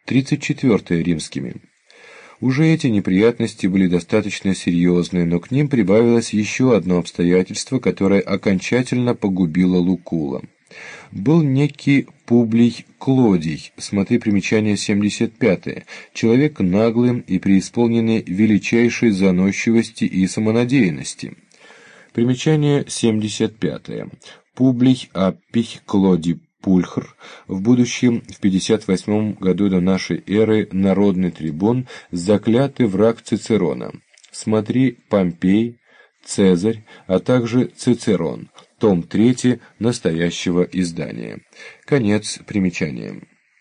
34 римскими. Уже эти неприятности были достаточно серьезны, но к ним прибавилось еще одно обстоятельство, которое окончательно погубило Лукула. Был некий Публий Клодий, смотри примечание 75, человек наглый и преисполненный величайшей заносчивости и самонадеянности. Примечание 75. Публий Аппий Клодий Пульхр, в будущем, в 58 году до нашей эры, народный трибун, заклятый враг Цицерона. Смотри Помпей, Цезарь, а также Цицерон, том 3 настоящего издания. Конец примечания.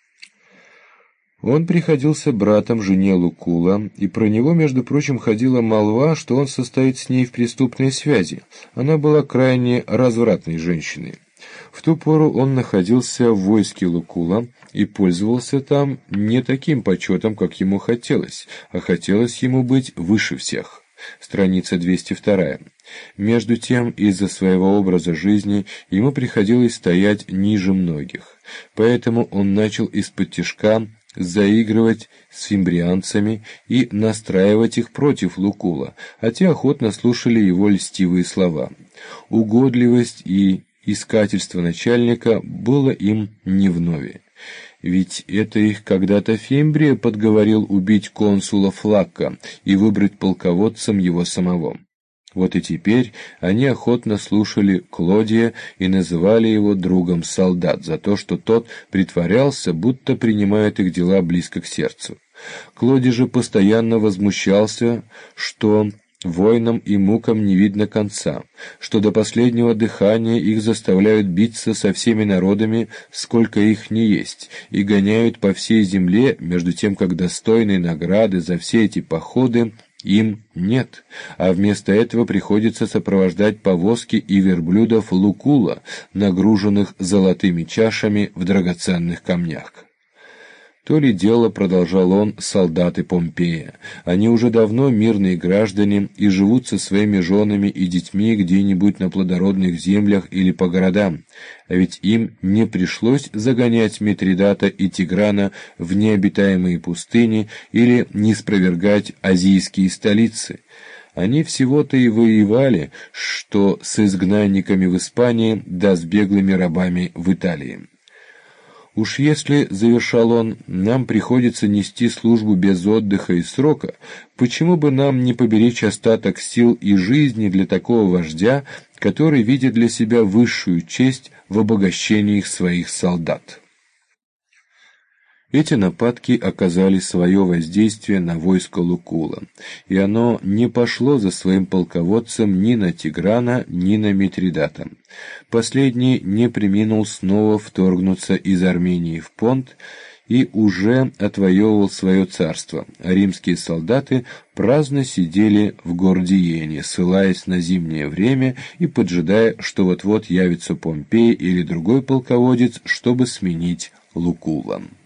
Он приходился братом жене Лукула, и про него, между прочим, ходила молва, что он состоит с ней в преступной связи. Она была крайне развратной женщиной. В ту пору он находился в войске Лукула и пользовался там не таким почетом, как ему хотелось, а хотелось ему быть выше всех. Страница 202. Между тем, из-за своего образа жизни ему приходилось стоять ниже многих. Поэтому он начал из-под-тишка заигрывать с фимбрианцами и настраивать их против Лукула, а те охотно слушали его льстивые слова. Угодливость и искательство начальника было им не вновь. Ведь это их когда-то Фимбрия подговорил убить консула Флакка и выбрать полководцем его самого. Вот и теперь они охотно слушали Клодия и называли его другом солдат за то, что тот притворялся, будто принимает их дела близко к сердцу. Клодий же постоянно возмущался, что войнам и мукам не видно конца, что до последнего дыхания их заставляют биться со всеми народами, сколько их ни есть, и гоняют по всей земле, между тем как достойной награды за все эти походы им нет, а вместо этого приходится сопровождать повозки и верблюдов Лукула, нагруженных золотыми чашами в драгоценных камнях. То ли дело, продолжал он, солдаты Помпея. Они уже давно мирные граждане и живут со своими женами и детьми где-нибудь на плодородных землях или по городам, а ведь им не пришлось загонять Митридата и Тиграна в необитаемые пустыни или не спровергать азийские столицы. Они всего-то и воевали, что с изгнанниками в Испании, да с беглыми рабами в Италии. Уж если, завершал он, нам приходится нести службу без отдыха и срока, почему бы нам не поберечь остаток сил и жизни для такого вождя, который видит для себя высшую честь в обогащении своих солдат? Эти нападки оказали свое воздействие на войско Лукула, и оно не пошло за своим полководцем ни на Тиграна, ни на Митридата. Последний не преминул снова вторгнуться из Армении в Понт и уже отвоевывал свое царство, а римские солдаты праздно сидели в Гордиене, ссылаясь на зимнее время и поджидая, что вот-вот явится Помпей или другой полководец, чтобы сменить Лукула.